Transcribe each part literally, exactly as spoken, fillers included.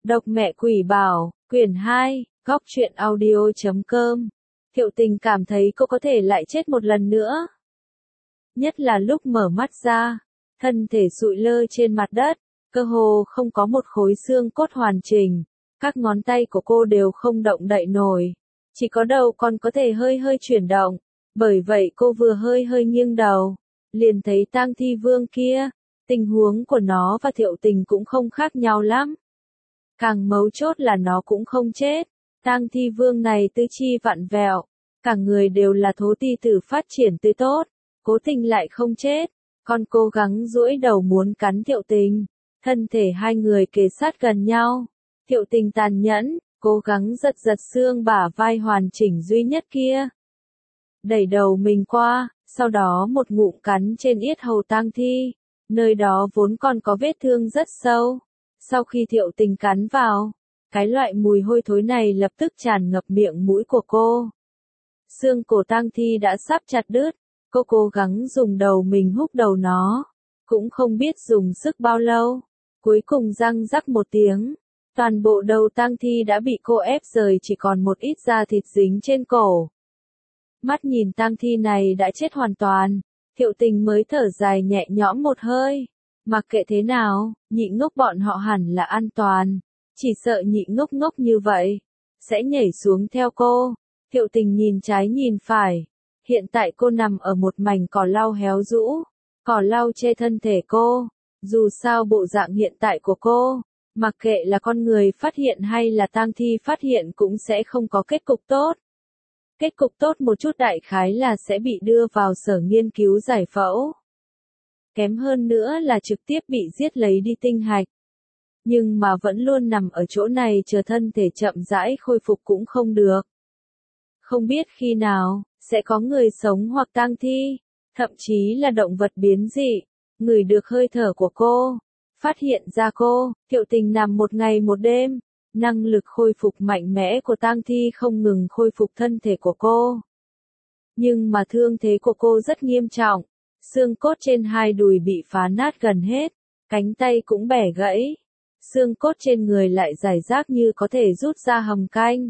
Độc mẹ quỷ bảo, quyển hai, góc truyện audio chấm com. Thiệu Tình cảm thấy cô có thể lại chết một lần nữa. Nhất là lúc mở mắt ra, thân thể sụi lơ trên mặt đất, cơ hồ không có một khối xương cốt hoàn chỉnh, các ngón tay của cô đều không động đậy nổi, chỉ có đầu còn có thể hơi hơi chuyển động, bởi vậy cô vừa hơi hơi nghiêng đầu, liền thấy tang thi vương kia, tình huống của nó và Thiệu Tình cũng không khác nhau lắm. Càng mấu chốt là nó cũng không chết, tang thi vương này tứ chi vặn vẹo, cả người đều là thố ti tử phát triển tươi tốt, cố tình lại không chết, còn cố gắng duỗi đầu muốn cắn Thiệu Tình, thân thể hai người kề sát gần nhau, Thiệu Tình tàn nhẫn, cố gắng giật giật xương bả vai hoàn chỉnh duy nhất kia. Đẩy đầu mình qua, sau đó một ngụm cắn trên yết hầu tang thi, nơi đó vốn còn có vết thương rất sâu. Sau khi Thiệu Tình cắn vào, cái loại mùi hôi thối này lập tức tràn ngập miệng mũi của cô. Xương cổ tang thi đã sắp chặt đứt, cô cố gắng dùng đầu mình húc đầu nó, cũng không biết dùng sức bao lâu, cuối cùng răng rắc một tiếng, toàn bộ đầu tang thi đã bị cô ép rời chỉ còn một ít da thịt dính trên cổ. Mắt nhìn tang thi này đã chết hoàn toàn, Thiệu Tình mới thở dài nhẹ nhõm một hơi. Mặc kệ thế nào, nhị ngốc bọn họ hẳn là an toàn, chỉ sợ nhị ngốc ngốc như vậy, sẽ nhảy xuống theo cô. Thiệu Tình nhìn trái nhìn phải, hiện tại cô nằm ở một mảnh cỏ lau héo rũ, cỏ lau che thân thể cô, dù sao bộ dạng hiện tại của cô, mặc kệ là con người phát hiện hay là tang thi phát hiện cũng sẽ không có kết cục tốt. Kết cục tốt một chút đại khái là sẽ bị đưa vào sở nghiên cứu giải phẫu. Kém hơn nữa là trực tiếp bị giết lấy đi tinh hạch. Nhưng mà vẫn luôn nằm ở chỗ này chờ thân thể chậm rãi khôi phục cũng không được. Không biết khi nào, sẽ có người sống hoặc tang thi, thậm chí là động vật biến dị, ngửi được hơi thở của cô, phát hiện ra cô, Thiệu Tình nằm một ngày một đêm, năng lực khôi phục mạnh mẽ của tang thi không ngừng khôi phục thân thể của cô. Nhưng mà thương thế của cô rất nghiêm trọng. Xương cốt trên hai đùi bị phá nát gần hết, cánh tay cũng bẻ gãy, xương cốt trên người lại rải rác như có thể rút ra hầm canh.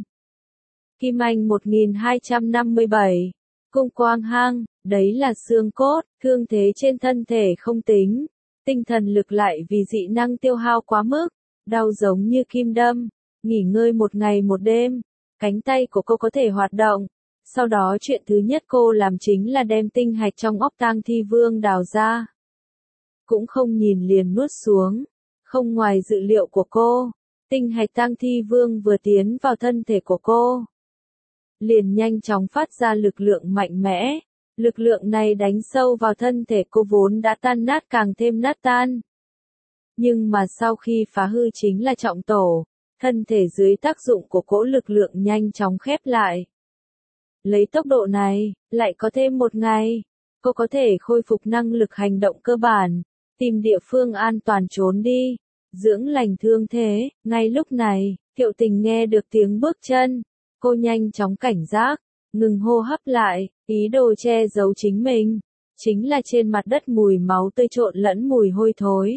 Kim Anh một nghìn hai trăm năm mươi bảy, Cung Quang Hang, đấy là xương cốt, thương thế trên thân thể không tính, tinh thần lực lại vì dị năng tiêu hao quá mức, đau giống như kim đâm, nghỉ ngơi một ngày một đêm, cánh tay của cô có thể hoạt động. Sau đó chuyện thứ nhất cô làm chính là đem tinh hạch trong óc tang thi vương đào ra. Cũng không nhìn liền nuốt xuống. Không ngoài dự liệu của cô, tinh hạch tang thi vương vừa tiến vào thân thể của cô, liền nhanh chóng phát ra lực lượng mạnh mẽ. Lực lượng này đánh sâu vào thân thể cô vốn đã tan nát càng thêm nát tan. Nhưng mà sau khi phá hư chính là trọng tổ, thân thể dưới tác dụng của cỗ lực lượng nhanh chóng khép lại. Lấy tốc độ này, lại có thêm một ngày, cô có thể khôi phục năng lực hành động cơ bản, tìm địa phương an toàn trốn đi, dưỡng lành thương thế. Ngay lúc này, Thiệu Tình nghe được tiếng bước chân, cô nhanh chóng cảnh giác, ngừng hô hấp lại, ý đồ che giấu chính mình, chính là trên mặt đất mùi máu tươi trộn lẫn mùi hôi thối.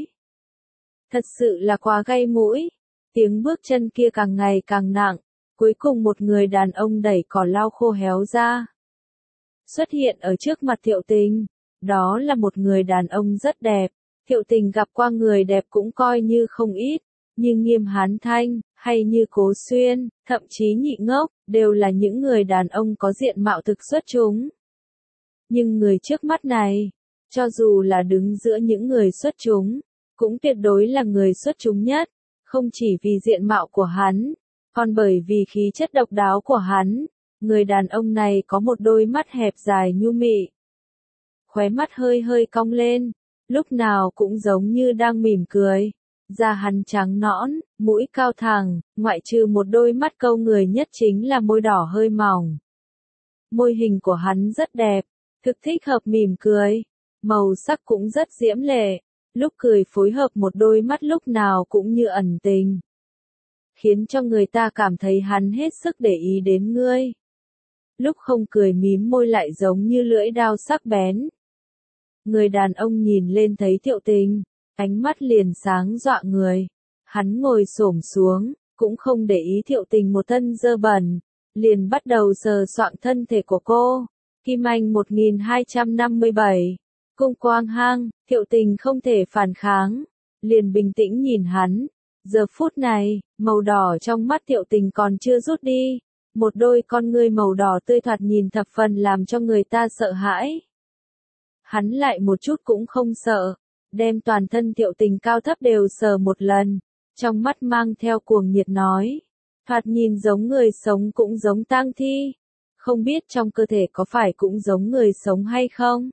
Thật sự là quá gây mũi, tiếng bước chân kia càng ngày càng nặng. Cuối cùng một người đàn ông đẩy cỏ lau khô héo ra. Xuất hiện ở trước mặt Thiệu Tình. Đó là một người đàn ông rất đẹp. Thiệu Tình gặp qua người đẹp cũng coi như không ít. Như Nghiêm Hán Thanh, hay như Cố Xuyên, thậm chí Nhị Ngốc, đều là những người đàn ông có diện mạo thực xuất chúng. Nhưng người trước mắt này, cho dù là đứng giữa những người xuất chúng, cũng tuyệt đối là người xuất chúng nhất. Không chỉ vì diện mạo của hắn, còn bởi vì khí chất độc đáo của hắn, người đàn ông này có một đôi mắt hẹp dài nhu mị. Khóe mắt hơi hơi cong lên, lúc nào cũng giống như đang mỉm cười. Da hắn trắng nõn, mũi cao thẳng, ngoại trừ một đôi mắt câu người nhất chính là môi đỏ hơi mỏng. Môi hình của hắn rất đẹp, thực thích hợp mỉm cười, màu sắc cũng rất diễm lệ, lúc cười phối hợp một đôi mắt lúc nào cũng như ẩn tình, khiến cho người ta cảm thấy hắn hết sức để ý đến ngươi. Lúc không cười mím môi lại giống như lưỡi dao sắc bén. Người đàn ông nhìn lên thấy Thiệu Tình, ánh mắt liền sáng dọa người. Hắn ngồi xổm xuống, cũng không để ý Thiệu Tình một thân dơ bẩn, liền bắt đầu sờ soạng thân thể của cô. Kim Anh một nghìn hai trăm năm mươi bảy, Cung Quang Hang, Thiệu Tình không thể phản kháng, liền bình tĩnh nhìn hắn. Giờ phút này, màu đỏ trong mắt Thiệu Tình còn chưa rút đi, một đôi con ngươi màu đỏ tươi thoạt nhìn thập phần làm cho người ta sợ hãi. Hắn lại một chút cũng không sợ, đem toàn thân Thiệu Tình cao thấp đều sờ một lần, trong mắt mang theo cuồng nhiệt nói, thoạt nhìn giống người sống cũng giống tang thi, không biết trong cơ thể có phải cũng giống người sống hay không.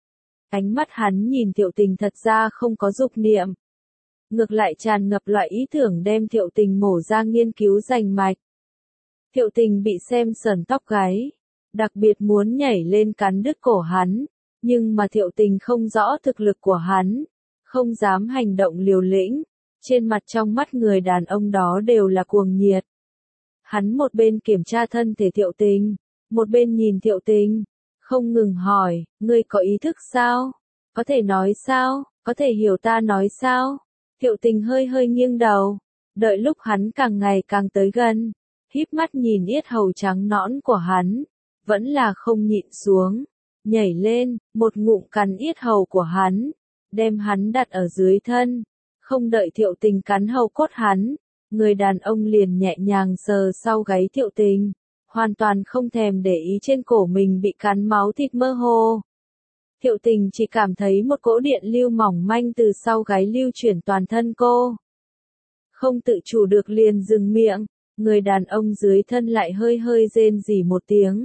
Ánh mắt hắn nhìn Thiệu Tình thật ra không có dục niệm, ngược lại tràn ngập loại ý tưởng đem Thiệu Tình mổ ra nghiên cứu rành mạch. Thiệu Tình bị xem sởn tóc gáy, đặc biệt muốn nhảy lên cắn đứt cổ hắn, nhưng mà Thiệu Tình không rõ thực lực của hắn, không dám hành động liều lĩnh, trên mặt trong mắt người đàn ông đó đều là cuồng nhiệt. Hắn một bên kiểm tra thân thể Thiệu Tình, một bên nhìn Thiệu Tình, không ngừng hỏi, ngươi có ý thức sao? Có thể nói sao? Có thể hiểu ta nói sao? Thiệu Tình hơi hơi nghiêng đầu, đợi lúc hắn càng ngày càng tới gần, híp mắt nhìn yết hầu trắng nõn của hắn, vẫn là không nhịn xuống, nhảy lên, một ngụm cắn yết hầu của hắn, đem hắn đặt ở dưới thân, không đợi Thiệu Tình cắn hầu cốt hắn, người đàn ông liền nhẹ nhàng sờ sau gáy Thiệu Tình, hoàn toàn không thèm để ý trên cổ mình bị cắn máu thịt mơ hồ. Thiệu Tình chỉ cảm thấy một cỗ điện lưu mỏng manh từ sau gáy lưu chuyển toàn thân cô. Không tự chủ được liền dừng miệng, người đàn ông dưới thân lại hơi hơi rên rỉ một tiếng.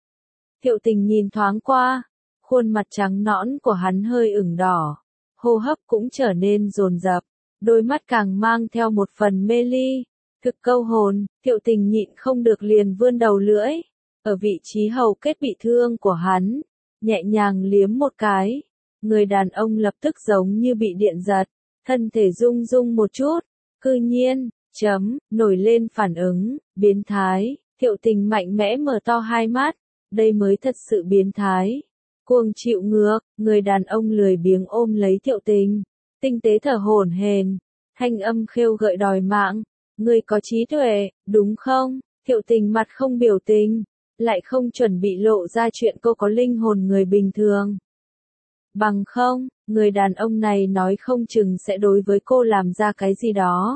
Thiệu Tình nhìn thoáng qua, khuôn mặt trắng nõn của hắn hơi ửng đỏ, hô hấp cũng trở nên dồn dập, đôi mắt càng mang theo một phần mê ly, thực câu hồn. Thiệu Tình nhịn không được liền vươn đầu lưỡi, ở vị trí hầu kết bị thương của hắn, nhẹ nhàng liếm một cái, người đàn ông lập tức giống như bị điện giật, thân thể rung rung một chút, cư nhiên, chấm, nổi lên phản ứng, biến thái. Thiệu Tình mạnh mẽ mở to hai mắt, đây mới thật sự biến thái. Cuồng chịu ngược, người đàn ông lười biếng ôm lấy Thiệu Tình, tinh tế thở hổn hển, thanh âm khêu gợi đòi mạng, ngươi có trí tuệ, đúng không? Thiệu Tình mặt không biểu tình, lại không chuẩn bị lộ ra chuyện cô có linh hồn người bình thường. Bằng không, người đàn ông này nói không chừng sẽ đối với cô làm ra cái gì đó.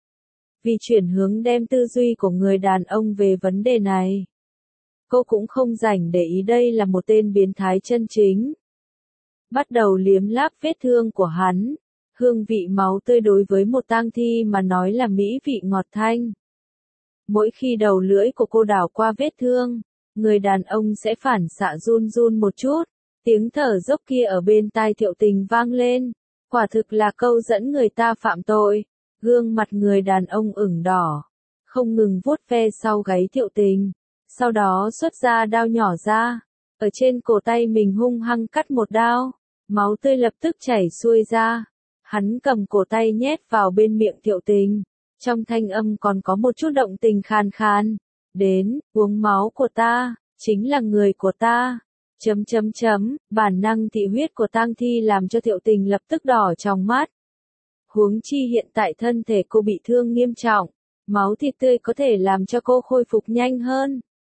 Vì chuyển hướng đem tư duy của người đàn ông về vấn đề này, cô cũng không rảnh để ý đây là một tên biến thái chân chính. Bắt đầu liếm láp vết thương của hắn, hương vị máu tươi đối với một tang thi mà nói là mỹ vị ngọt thanh. Mỗi khi đầu lưỡi của cô đảo qua vết thương, người đàn ông sẽ phản xạ run run một chút, tiếng thở dốc kia ở bên tai Thiệu Tình vang lên, quả thực là câu dẫn người ta phạm tội. Gương mặt người đàn ông ửng đỏ, không ngừng vuốt ve sau gáy Thiệu Tình, sau đó xuất ra đao nhỏ ra, ở trên cổ tay mình hung hăng cắt một đao, máu tươi lập tức chảy xuôi ra. Hắn cầm cổ tay nhét vào bên miệng Thiệu Tình, trong thanh âm còn có một chút động tình khàn khàn, đến, uống máu của ta, chính là người của ta. Chấm chấm chấm, bản năng thị huyết của tang thi làm cho Thiệu Tình lập tức đỏ trong mắt. Huống chi hiện tại thân thể cô bị thương nghiêm trọng, máu thịt tươi có thể làm cho cô khôi phục nhanh hơn.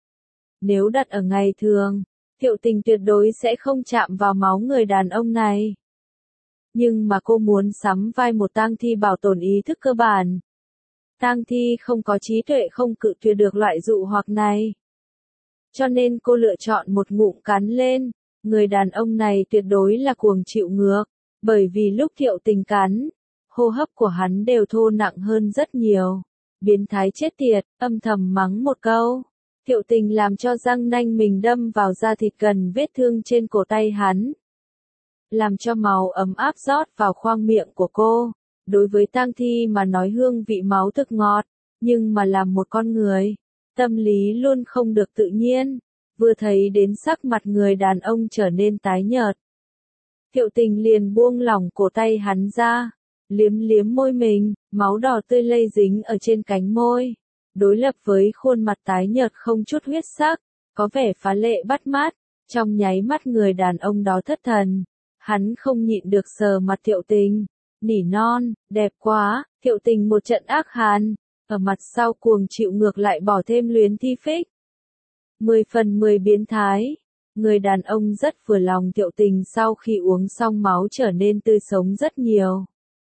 Nếu đặt ở ngày thường, Thiệu Tình tuyệt đối sẽ không chạm vào máu người đàn ông này. Nhưng mà cô muốn sắm vai một tang thi bảo tồn ý thức cơ bản. Tang thi không có trí tuệ không cự tuyệt được loại dụ hoặc này. Cho nên cô lựa chọn một ngụm cắn lên, người đàn ông này tuyệt đối là cuồng chịu ngược, bởi vì lúc Thiệu Tình cắn, hô hấp của hắn đều thô nặng hơn rất nhiều. Biến thái chết tiệt, âm thầm mắng một câu. Thiệu Tình làm cho răng nanh mình đâm vào da thịt gần vết thương trên cổ tay hắn, làm cho máu ấm áp rót vào khoang miệng của cô. Đối với tang thi mà nói hương vị máu thực ngọt, nhưng mà làm một con người, tâm lý luôn không được tự nhiên. Vừa thấy đến sắc mặt người đàn ông trở nên tái nhợt, Thiệu Tình liền buông lỏng cổ tay hắn ra, liếm liếm môi mình, máu đỏ tươi lây dính ở trên cánh môi, đối lập với khuôn mặt tái nhợt không chút huyết sắc, có vẻ phá lệ bắt mắt. Trong nháy mắt người đàn ông đó thất thần, hắn không nhịn được sờ mặt Thiệu Tình, nỉ non, đẹp quá, Thiệu Tình một trận ác hàn, ở mặt sau cuồng chịu ngược lại bỏ thêm luyến thi phích. Mười phần mười biến thái, người đàn ông rất vừa lòng Thiệu Tình sau khi uống xong máu trở nên tươi sống rất nhiều.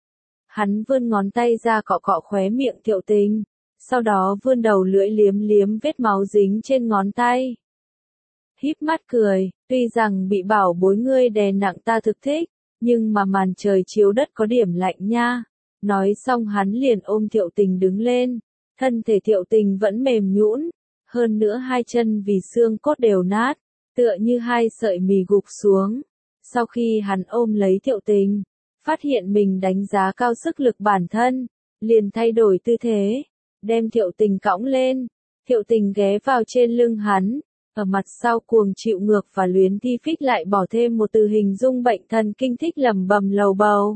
Hắn vươn ngón tay ra cọ cọ khóe miệng Thiệu Tình, sau đó vươn đầu lưỡi liếm liếm vết máu dính trên ngón tay. Híp mắt cười, tuy rằng bị bảo bối ngươi đè nặng ta thực thích, nhưng mà màn trời chiếu đất có điểm lạnh nha. Nói xong hắn liền ôm Thiệu Tình đứng lên, thân thể Thiệu Tình vẫn mềm nhũn, hơn nữa hai chân vì xương cốt đều nát, tựa như hai sợi mì gục xuống. Sau khi hắn ôm lấy Thiệu Tình, phát hiện mình đánh giá cao sức lực bản thân, liền thay đổi tư thế, đem Thiệu Tình cõng lên. Thiệu Tình ghé vào trên lưng hắn, ở mặt sau cuồng chịu ngược và luyến thi phích lại bỏ thêm một từ hình dung bệnh thần kinh thích lẩm bẩm lầu bầu.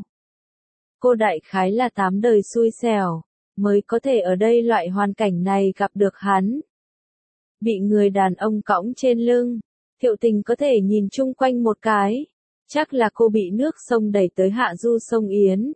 Cô đại khái là tám đời xui xẻo, mới có thể ở đây loại hoàn cảnh này gặp được hắn. Bị người đàn ông cõng trên lưng, Thiệu Tình có thể nhìn chung quanh một cái, chắc là cô bị nước sông đẩy tới hạ du sông Yến.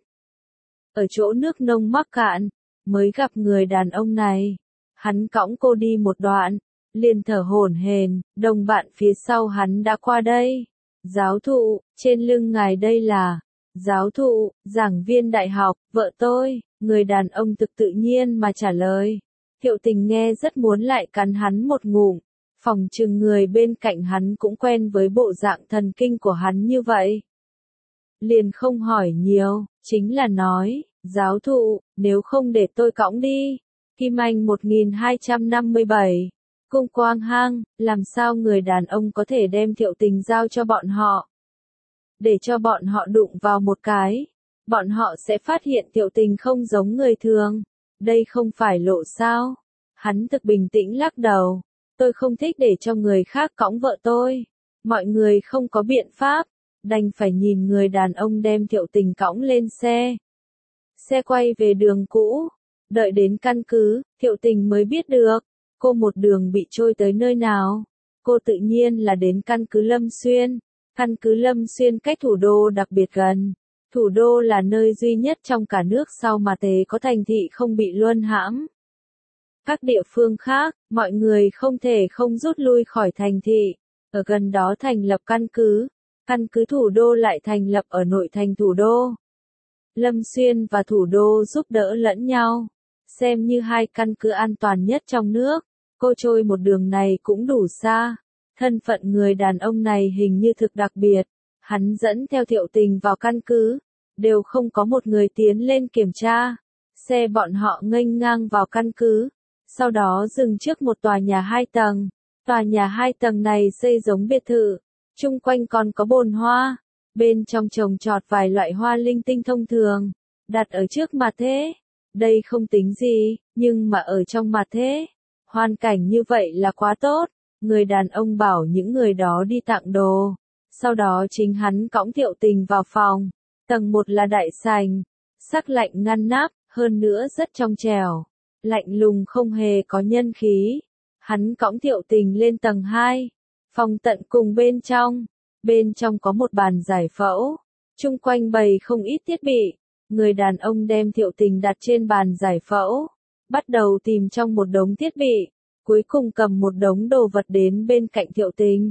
Ở chỗ nước nông mắc cạn, mới gặp người đàn ông này, hắn cõng cô đi một đoạn, liền thở hổn hển, đồng bạn phía sau hắn đã qua đây. Giáo thụ, trên lưng ngài đây là... Giáo thụ, giảng viên đại học, vợ tôi, người đàn ông thực tự nhiên mà trả lời. Thiệu Tình nghe rất muốn lại cắn hắn một ngụm, phòng chừng người bên cạnh hắn cũng quen với bộ dạng thần kinh của hắn như vậy. Liền không hỏi nhiều, chính là nói, giáo thụ, nếu không để tôi cõng đi. Kim Anh một nghìn hai trăm năm mươi bảy, Cung Quang Hang, làm sao người đàn ông có thể đem Thiệu Tình giao cho bọn họ? Để cho bọn họ đụng vào một cái, bọn họ sẽ phát hiện Thiệu Tình không giống người thường. Đây không phải lộ sao? Hắn thực bình tĩnh lắc đầu. Tôi không thích để cho người khác cõng vợ tôi. Mọi người không có biện pháp, đành phải nhìn người đàn ông đem Thiệu Tình cõng lên xe. Xe quay về đường cũ, đợi đến căn cứ, Thiệu Tình mới biết được, cô một đường bị trôi tới nơi nào. Cô tự nhiên là đến căn cứ Lâm Xuyên. Căn cứ Lâm Xuyên cách thủ đô đặc biệt gần. Thủ đô là nơi duy nhất trong cả nước sau mà tế có thành thị không bị luân hãm. Các địa phương khác, mọi người không thể không rút lui khỏi thành thị. Ở gần đó thành lập căn cứ. Căn cứ thủ đô lại thành lập ở nội thành thủ đô. Lâm Xuyên và thủ đô giúp đỡ lẫn nhau. Xem như hai căn cứ an toàn nhất trong nước. Cô trôi một đường này cũng đủ xa. Thân phận người đàn ông này hình như thực đặc biệt. Hắn dẫn theo Thiệu Tình vào căn cứ. Đều không có một người tiến lên kiểm tra. Xe bọn họ nghênh ngang vào căn cứ. Sau đó dừng trước một tòa nhà hai tầng. Tòa nhà hai tầng này xây giống biệt thự. Chung quanh còn có bồn hoa. Bên trong trồng trọt vài loại hoa linh tinh thông thường. Đặt ở trước mặt thế. Đây không tính gì, nhưng mà ở trong mặt thế. Hoàn cảnh như vậy là quá tốt. Người đàn ông bảo những người đó đi tặng đồ. Sau đó chính hắn cõng Thiệu Tình vào phòng. Tầng một là đại sành. Sắc lạnh ngăn nắp, hơn nữa rất trong trẻo. Lạnh lùng không hề có nhân khí. Hắn cõng Thiệu Tình lên tầng hai. Phòng tận cùng bên trong. Bên trong có một bàn giải phẫu. Chung quanh bày không ít thiết bị. Người đàn ông đem Thiệu Tình đặt trên bàn giải phẫu. Bắt đầu tìm trong một đống thiết bị. Cuối cùng cầm một đống đồ vật đến bên cạnh Thiệu Tình.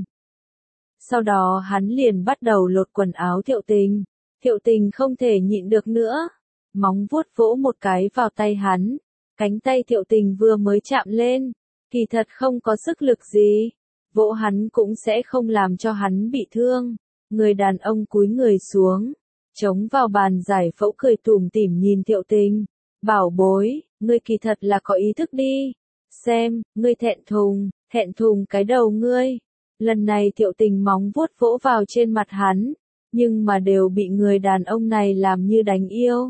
Sau đó hắn liền bắt đầu lột quần áo Thiệu Tình. Thiệu Tình không thể nhịn được nữa. Móng vuốt vỗ một cái vào tay hắn. Cánh tay Thiệu Tình vừa mới chạm lên. Kỳ thật không có sức lực gì. Vỗ hắn cũng sẽ không làm cho hắn bị thương. Người đàn ông cúi người xuống. Chống vào bàn giải phẫu cười tủm tỉm nhìn Thiệu Tình. Bảo bối, ngươi kỳ thật là có ý thức đi. Xem, ngươi thẹn thùng, thẹn thùng cái đầu ngươi. Lần này Thiệu Tình móng vuốt vỗ vào trên mặt hắn, nhưng mà đều bị người đàn ông này làm như đánh yêu.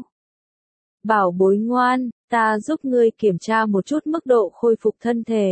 Bảo bối ngoan, ta giúp ngươi kiểm tra một chút mức độ khôi phục thân thể.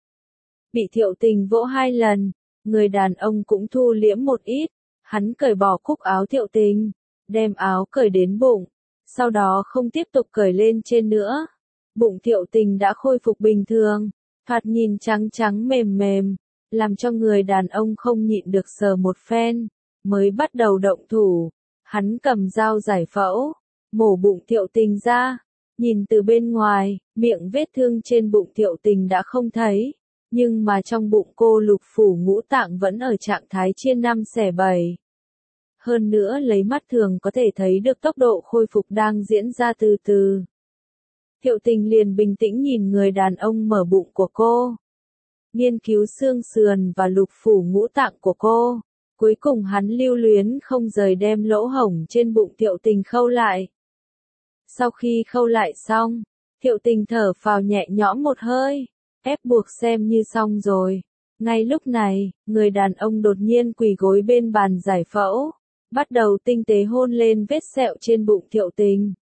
Bị Thiệu Tình vỗ hai lần, người đàn ông cũng thu liễm một ít, hắn cởi bỏ cúc áo Thiệu Tình, đem áo cởi đến bụng, sau đó không tiếp tục cởi lên trên nữa. Bụng Thiệu Tình đã khôi phục bình thường, thoạt nhìn trắng trắng mềm mềm, làm cho người đàn ông không nhịn được sờ một phen, mới bắt đầu động thủ. Hắn cầm dao giải phẫu, mổ bụng Thiệu Tình ra. Nhìn từ bên ngoài, miệng vết thương trên bụng Thiệu Tình đã không thấy, nhưng mà trong bụng cô lục phủ ngũ tạng vẫn ở trạng thái chia năm xẻ bảy. Hơn nữa lấy mắt thường có thể thấy được tốc độ khôi phục đang diễn ra từ từ. Thiệu Tình liền bình tĩnh nhìn người đàn ông mở bụng của cô, nghiên cứu xương sườn và lục phủ ngũ tạng của cô. Cuối cùng hắn lưu luyến không rời đem lỗ hổng trên bụng Thiệu Tình khâu lại. Sau khi khâu lại xong, Thiệu Tình thở phào nhẹ nhõm một hơi, ép buộc xem như xong rồi. Ngay lúc này, người đàn ông đột nhiên quỳ gối bên bàn giải phẫu, bắt đầu tinh tế hôn lên vết sẹo trên bụng Thiệu Tình.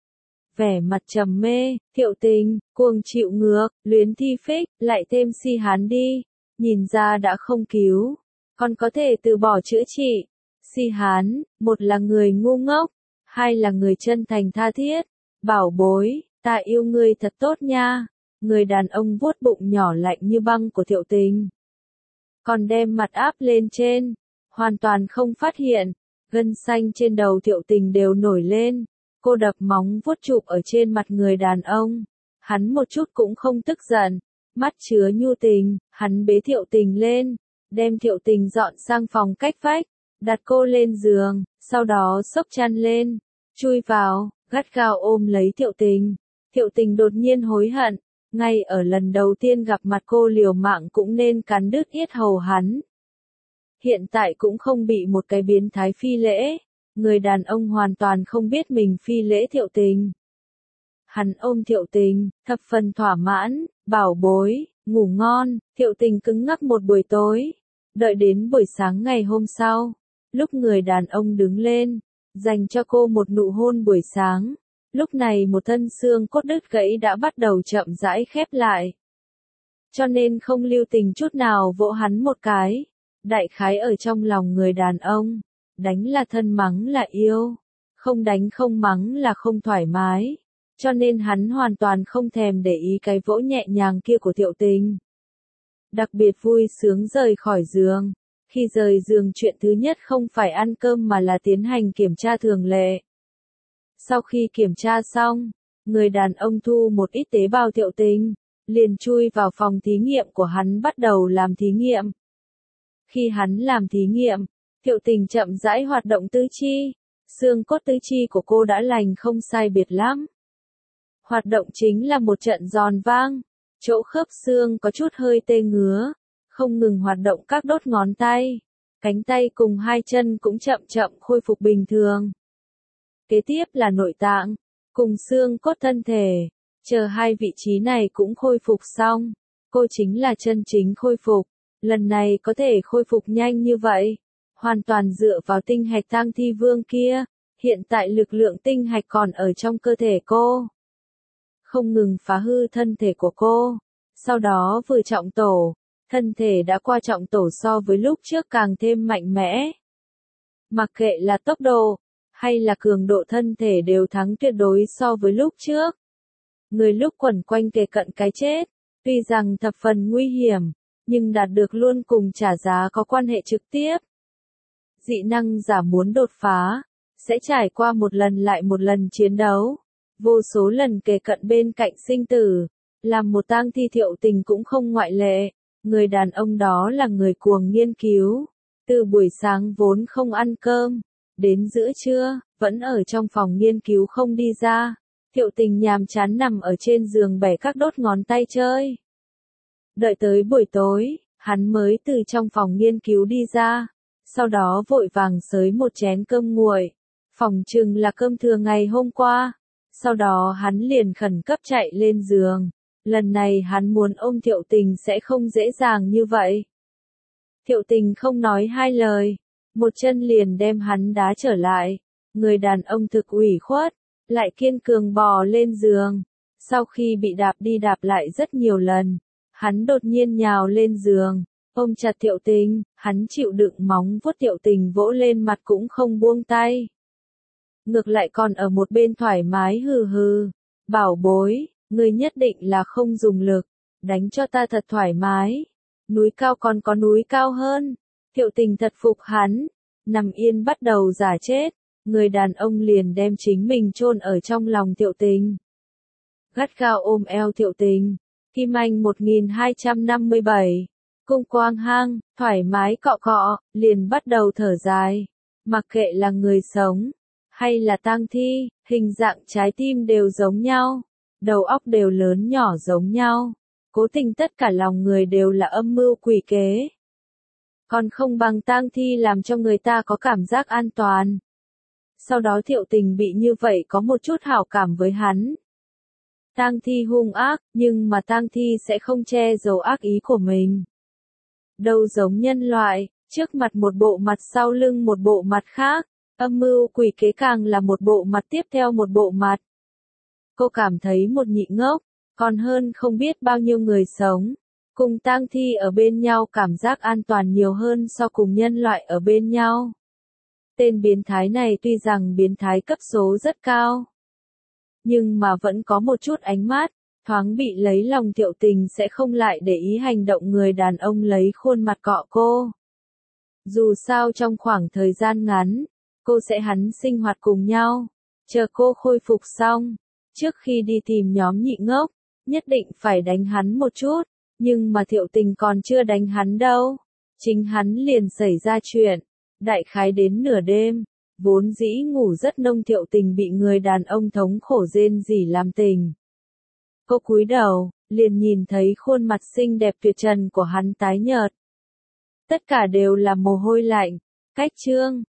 Vẻ mặt trầm mê, Thiệu Tình, cuồng chịu ngược, luyến thi phích, lại thêm si hán đi, nhìn ra đã không cứu, còn có thể từ bỏ chữa trị. Si hán, một là người ngu ngốc, hai là người chân thành tha thiết. Bảo bối, ta yêu ngươi thật tốt nha. Người đàn ông vuốt bụng nhỏ lạnh như băng của Thiệu Tình, còn đem mặt áp lên trên, hoàn toàn không phát hiện, gân xanh trên đầu Thiệu Tình đều nổi lên. Cô đập móng vuốt chụp ở trên mặt người đàn ông, hắn một chút cũng không tức giận, mắt chứa nhu tình, hắn bế Thiệu Tình lên, đem Thiệu Tình dọn sang phòng cách vách, đặt cô lên giường, sau đó xốc chăn lên, chui vào, gắt gao ôm lấy Thiệu Tình. Thiệu Tình đột nhiên hối hận, ngay ở lần đầu tiên gặp mặt cô liều mạng cũng nên cắn đứt yết hầu hắn. Hiện tại cũng không bị một cái biến thái phi lễ. Người đàn ông hoàn toàn không biết mình phi lễ Thiệu Tình. Hắn ôm Thiệu Tình, thập phần thỏa mãn, bảo bối, ngủ ngon. Thiệu Tình cứng ngắc một buổi tối. Đợi đến buổi sáng ngày hôm sau, lúc người đàn ông đứng lên, dành cho cô một nụ hôn buổi sáng. Lúc này một thân xương cốt đứt gãy đã bắt đầu chậm rãi khép lại. Cho nên không lưu tình chút nào vỗ hắn một cái. Đại khái ở trong lòng người đàn ông, đánh là thân mắng là yêu, không đánh không mắng là không thoải mái. Cho nên hắn hoàn toàn không thèm để ý cái vỗ nhẹ nhàng kia của Thiệu Tình. Đặc biệt vui sướng rời khỏi giường. Khi rời giường chuyện thứ nhất không phải ăn cơm mà là tiến hành kiểm tra thường lệ. Sau khi kiểm tra xong, người đàn ông thu một ít tế bào Thiệu Tình, liền chui vào phòng thí nghiệm của hắn bắt đầu làm thí nghiệm. Khi hắn làm thí nghiệm, Thiệu Tình chậm rãi hoạt động tứ chi, xương cốt tứ chi của cô đã lành không sai biệt lắm. Hoạt động chính là một trận giòn vang, chỗ khớp xương có chút hơi tê ngứa, không ngừng hoạt động các đốt ngón tay, cánh tay cùng hai chân cũng chậm chậm khôi phục bình thường. Kế tiếp là nội tạng, cùng xương cốt thân thể, chờ hai vị trí này cũng khôi phục xong, cô chính là chân chính khôi phục. Lần này có thể khôi phục nhanh như vậy, hoàn toàn dựa vào tinh hạch Tang Thi Vương kia. Hiện tại lực lượng tinh hạch còn ở trong cơ thể cô, không ngừng phá hư thân thể của cô. Sau đó vừa trọng tổ, thân thể đã qua trọng tổ so với lúc trước càng thêm mạnh mẽ. Mặc kệ là tốc độ, hay là cường độ thân thể đều thắng tuyệt đối so với lúc trước. Người lúc quẩn quanh kề cận cái chết, tuy rằng thập phần nguy hiểm, nhưng đạt được luôn cùng trả giá có quan hệ trực tiếp. Dị năng giả muốn đột phá, sẽ trải qua một lần lại một lần chiến đấu, vô số lần kề cận bên cạnh sinh tử, làm một tang thi Thiệu Tình cũng không ngoại lệ. Người đàn ông đó là người cuồng nghiên cứu, từ buổi sáng vốn không ăn cơm, đến giữa trưa, vẫn ở trong phòng nghiên cứu không đi ra. Thiệu Tình nhàm chán nằm ở trên giường bẻ các đốt ngón tay chơi. Đợi tới buổi tối, hắn mới từ trong phòng nghiên cứu đi ra, sau đó vội vàng xới một chén cơm nguội, phỏng chừng là cơm thừa ngày hôm qua. Sau đó hắn liền khẩn cấp chạy lên giường, lần này hắn muốn ôm Thiệu Tình sẽ không dễ dàng như vậy. Thiệu Tình không nói hai lời, một chân liền đem hắn đá trở lại. Người đàn ông thực ủy khuất, lại kiên cường bò lên giường. Sau khi bị đạp đi đạp lại rất nhiều lần, hắn đột nhiên nhào lên giường, ôm chặt Thiệu Tình, hắn chịu đựng móng vuốt Thiệu Tình vỗ lên mặt cũng không buông tay. Ngược lại còn ở một bên thoải mái hừ hừ, bảo bối, ngươi nhất định là không dùng lực, đánh cho ta thật thoải mái. Núi cao còn có núi cao hơn. Thiệu Tình thật phục hắn, nằm yên bắt đầu giả chết, người đàn ông liền đem chính mình chôn ở trong lòng Thiệu Tình. Gắt gao ôm eo Thiệu Tình. Kim Anh một nghìn hai trăm năm mươi bảy. Cung quang hang, thoải mái cọ cọ, liền bắt đầu thở dài. Mặc kệ là người sống, hay là tang thi, hình dạng trái tim đều giống nhau. Đầu óc đều lớn nhỏ giống nhau. Cố tình tất cả lòng người đều là âm mưu quỷ kế. Còn không bằng tang thi làm cho người ta có cảm giác an toàn. Sau đó Thiệu Tình bị như vậy có một chút hảo cảm với hắn. Tang thi hung ác, nhưng mà tang thi sẽ không che giấu ác ý của mình. Đâu giống nhân loại, trước mặt một bộ mặt sau lưng một bộ mặt khác, âm mưu quỷ kế càng là một bộ mặt tiếp theo một bộ mặt. Cô cảm thấy một nhị ngốc, còn hơn không biết bao nhiêu người sống. Cùng tang thi ở bên nhau cảm giác an toàn nhiều hơn so cùng nhân loại ở bên nhau. Tên biến thái này tuy rằng biến thái cấp số rất cao, nhưng mà vẫn có một chút ánh mắt, thoáng bị lấy lòng Thiệu Tình sẽ không lại để ý hành động người đàn ông lấy khuôn mặt cọ cô. Dù sao trong khoảng thời gian ngắn, cô sẽ hắn sinh hoạt cùng nhau, chờ cô khôi phục xong, trước khi đi tìm nhóm nhị ngốc, nhất định phải đánh hắn một chút, nhưng mà Thiệu Tình còn chưa đánh hắn đâu, chính hắn liền xảy ra chuyện, đại khái đến nửa đêm. Vốn dĩ ngủ rất nông Thiệu Tình bị người đàn ông thống khổ rên rỉ làm tình. Cô cúi đầu, liền nhìn thấy khuôn mặt xinh đẹp tuyệt trần của hắn tái nhợt. Tất cả đều là mồ hôi lạnh. Cách chương